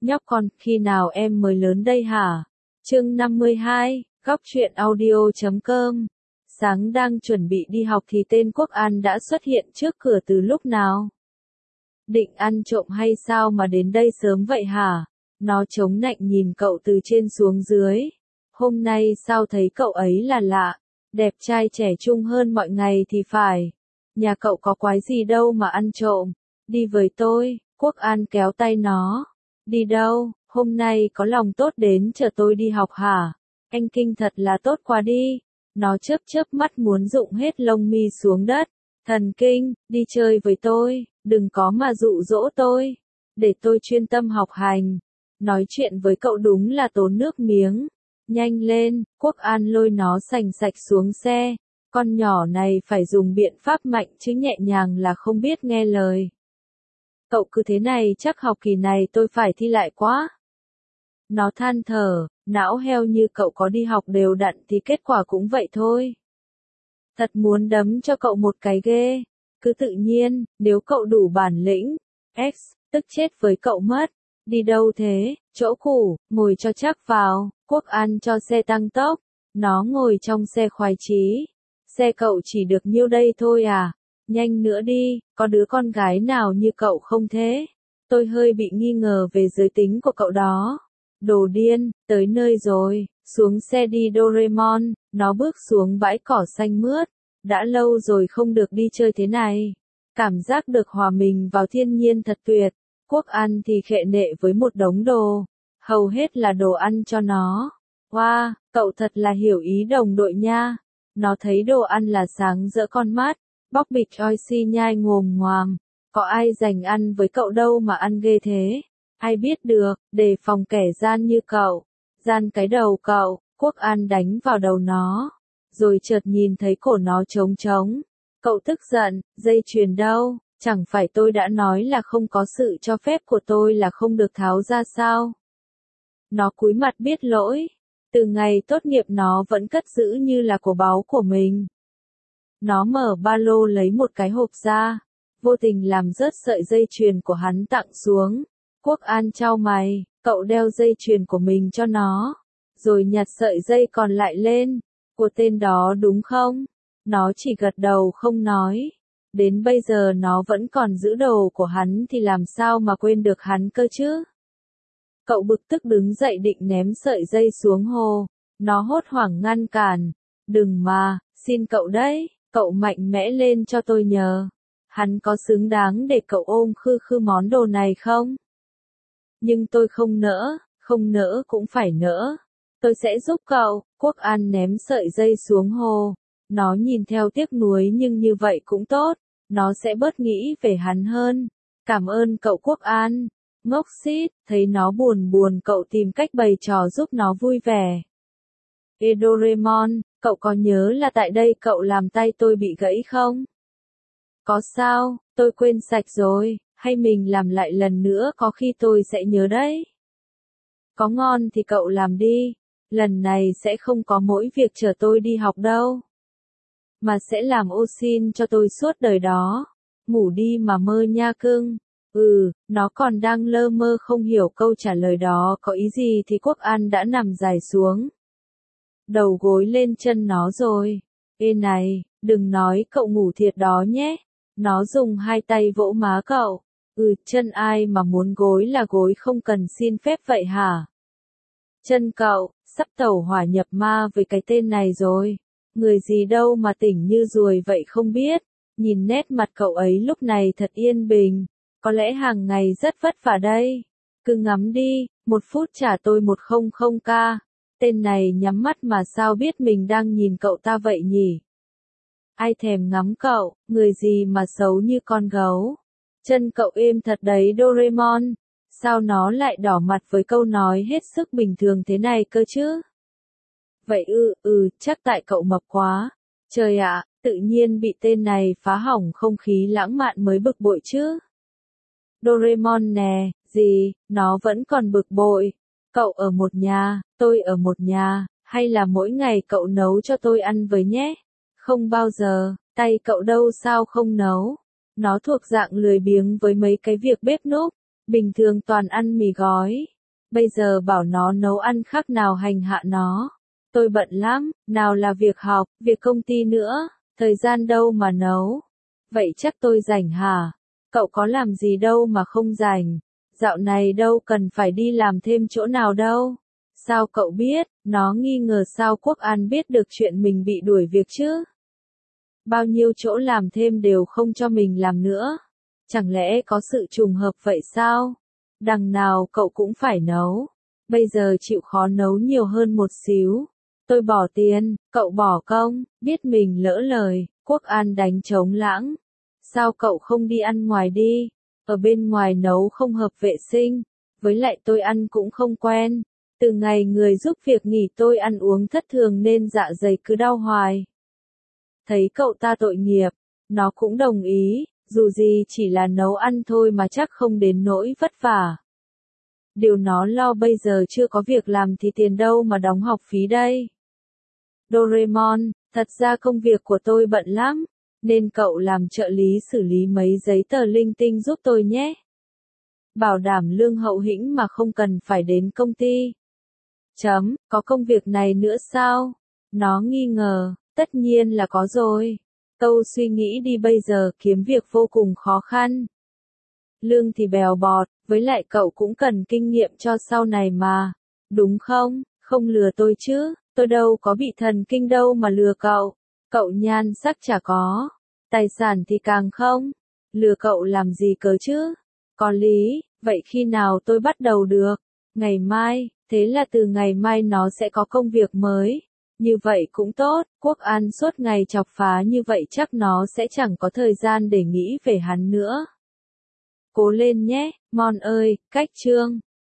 Nhóc con, khi nào em mới lớn đây hả? Chương 52, góc truyện audio.com. Sáng đang chuẩn bị đi học thì tên Quốc An đã xuất hiện trước cửa từ lúc nào? Định ăn trộm hay sao mà đến đây sớm vậy hả? Nó chống nạnh nhìn cậu từ trên xuống dưới. Hôm nay sao thấy cậu ấy là lạ, đẹp trai trẻ trung hơn mọi ngày thì phải. Nhà cậu có quái gì đâu mà ăn trộm. Đi với tôi, Quốc An kéo tay nó. Đi đâu, hôm nay có lòng tốt đến chở tôi đi học hả? Anh Kinh thật là tốt quá đi. Nó chớp chớp mắt muốn rụng hết lông mi xuống đất. Thần kinh, đi chơi với tôi, đừng có mà dụ dỗ tôi. Để tôi chuyên tâm học hành. Nói chuyện với cậu đúng là tốn nước miếng. Nhanh lên, Quốc An lôi nó sành sạch xuống xe. Con nhỏ này phải dùng biện pháp mạnh chứ nhẹ nhàng là không biết nghe lời. Cậu cứ thế này chắc học kỳ này tôi phải thi lại quá. Nó than thở, não heo như cậu có đi học đều đặn thì kết quả cũng vậy thôi. Thật muốn đấm cho cậu một cái ghê. Cứ tự nhiên, nếu cậu đủ bản lĩnh. X, tức chết với cậu mất. Đi đâu thế, chỗ cũ, ngồi cho chắc vào. Quốc An cho xe tăng tốc. Nó ngồi trong xe khoái chí. Xe cậu chỉ được nhiêu đây thôi à? Nhanh nữa đi, có đứa con gái nào như cậu không thế? Tôi hơi bị nghi ngờ về giới tính của cậu đó. Đồ điên, tới nơi rồi, xuống xe đi Doraemon. Nó bước xuống bãi cỏ xanh mướt. Đã lâu rồi không được đi chơi thế này. Cảm giác được hòa mình vào thiên nhiên thật tuyệt. Quốc An thì khệ nệ với một đống đồ. Hầu hết là đồ ăn cho nó. Wow, cậu thật là hiểu ý đồng đội nha. Nó thấy đồ ăn là sáng rỡ con mắt. Bóc bịch Joyce nhai ngồm ngoàm. Có ai dành ăn với cậu đâu mà ăn ghê thế. Ai biết được, đề phòng kẻ gian như cậu. Gian cái đầu cậu, Quốc An đánh vào đầu nó. Rồi chợt nhìn thấy cổ nó trống trống. Cậu tức giận, dây chuyền đâu, chẳng phải tôi đã nói là không có sự cho phép của tôi là không được tháo ra sao. Nó cúi mặt biết lỗi. Từ ngày tốt nghiệp nó vẫn cất giữ như là của báu của mình. Nó mở ba lô lấy một cái hộp ra. Vô tình làm rớt sợi dây chuyền của hắn tặng xuống. Quốc An chau mày, cậu đeo dây chuyền của mình cho nó. Rồi nhặt sợi dây còn lại lên. Của tên đó đúng không? Nó chỉ gật đầu không nói. Đến bây giờ nó vẫn còn giữ đồ của hắn thì làm sao mà quên được hắn cơ chứ? Cậu bực tức đứng dậy định ném sợi dây xuống hồ. Nó hốt hoảng ngăn cản. Đừng mà, xin cậu đấy, cậu mạnh mẽ lên cho tôi nhờ. Hắn có xứng đáng để cậu ôm khư khư món đồ này không? Nhưng tôi không nỡ cũng phải nỡ. Tôi sẽ giúp cậu. Quốc An ném sợi dây xuống hồ. Nó nhìn theo tiếc nuối nhưng như vậy cũng tốt. Nó sẽ bớt nghĩ về hắn hơn. Cảm ơn cậu Quốc An. Ngốc xít, thấy nó buồn buồn cậu tìm cách bày trò giúp nó vui vẻ. Ê Doraemon, cậu có nhớ là tại đây cậu làm tay tôi bị gãy không? Có sao, tôi quên sạch rồi, hay mình làm lại lần nữa có khi tôi sẽ nhớ đấy. Có ngon thì cậu làm đi, lần này sẽ không có mỗi việc chở tôi đi học đâu. Mà sẽ làm ô xin cho tôi suốt đời đó. Ngủ đi mà mơ nha cưng. Nó còn đang lơ mơ không hiểu câu trả lời đó có ý gì thì Quốc An đã nằm dài xuống. Đầu gối lên chân nó rồi. Ê này, đừng nói cậu ngủ thiệt đó nhé. Nó dùng hai tay vỗ má cậu. Chân ai mà muốn gối là gối không cần xin phép vậy hả? Chân cậu, sắp tẩu hỏa nhập ma với cái tên này rồi. Người gì đâu mà tỉnh như ruồi vậy không biết. Nhìn nét mặt cậu ấy lúc này thật yên bình. Có lẽ hàng ngày rất vất vả đây. Cứ ngắm đi, 1 phút trả tôi 100k. Tên này nhắm mắt mà sao biết mình đang nhìn cậu ta vậy nhỉ? Ai thèm ngắm cậu, người gì mà xấu như con gấu. Chân cậu êm thật đấy Doraemon. Sao nó lại đỏ mặt với câu nói hết sức bình thường thế này cơ chứ? Vậy chắc tại cậu mập quá. Trời ạ, tự nhiên bị tên này phá hỏng không khí lãng mạn mới bực bội chứ. Doraemon nè, gì, nó vẫn còn bực bội. Cậu ở một nhà, tôi ở một nhà, hay là mỗi ngày cậu nấu cho tôi ăn với nhé? Không bao giờ, tay cậu đâu sao không nấu. Nó thuộc dạng lười biếng với mấy cái việc bếp núc, bình thường toàn ăn mì gói. Bây giờ bảo nó nấu ăn khác nào hành hạ nó. Tôi bận lắm, nào là việc học, việc công ty nữa, thời gian đâu mà nấu. Vậy chắc tôi rảnh hả? Cậu có làm gì đâu mà không rảnh. Dạo này đâu cần phải đi làm thêm chỗ nào đâu. Sao cậu biết? Nó nghi ngờ sao Quốc An biết được chuyện mình bị đuổi việc chứ? Bao nhiêu chỗ làm thêm đều không cho mình làm nữa. Chẳng lẽ có sự trùng hợp vậy sao? Đằng nào cậu cũng phải nấu. Bây giờ chịu khó nấu nhiều hơn một xíu. Tôi bỏ tiền, cậu bỏ công, biết mình lỡ lời, Quốc An đánh trống lãng. Sao cậu không đi ăn ngoài đi? Ở bên ngoài nấu không hợp vệ sinh. Với lại tôi ăn cũng không quen. Từ ngày người giúp việc nghỉ tôi ăn uống thất thường nên dạ dày cứ đau hoài. Thấy cậu ta tội nghiệp, nó cũng đồng ý, dù gì chỉ là nấu ăn thôi mà chắc không đến nỗi vất vả. Điều nó lo bây giờ chưa có việc làm thì tiền đâu mà đóng học phí đây. Doraemon, thật ra công việc của tôi bận lắm, nên cậu làm trợ lý xử lý mấy giấy tờ linh tinh giúp tôi nhé. Bảo đảm lương hậu hĩnh mà không cần phải đến công ty. Có công việc này nữa sao? Nó nghi ngờ, tất nhiên là có rồi. Câu suy nghĩ đi bây giờ kiếm việc vô cùng khó khăn. Lương thì bèo bọt, với lại cậu cũng cần kinh nghiệm cho sau này mà. Đúng không? Không lừa tôi chứ, tôi đâu có bị thần kinh đâu mà lừa cậu. Cậu nhan sắc chả có, tài sản thì càng không. Lừa cậu làm gì cớ chứ? Có lý, vậy khi nào tôi bắt đầu được? Ngày mai, thế là từ ngày mai nó sẽ có công việc mới. Như vậy cũng tốt, Quốc An suốt ngày chọc phá như vậy chắc nó sẽ chẳng có thời gian để nghĩ về hắn nữa. Cố lên nhé, Mon ơi, cách chương.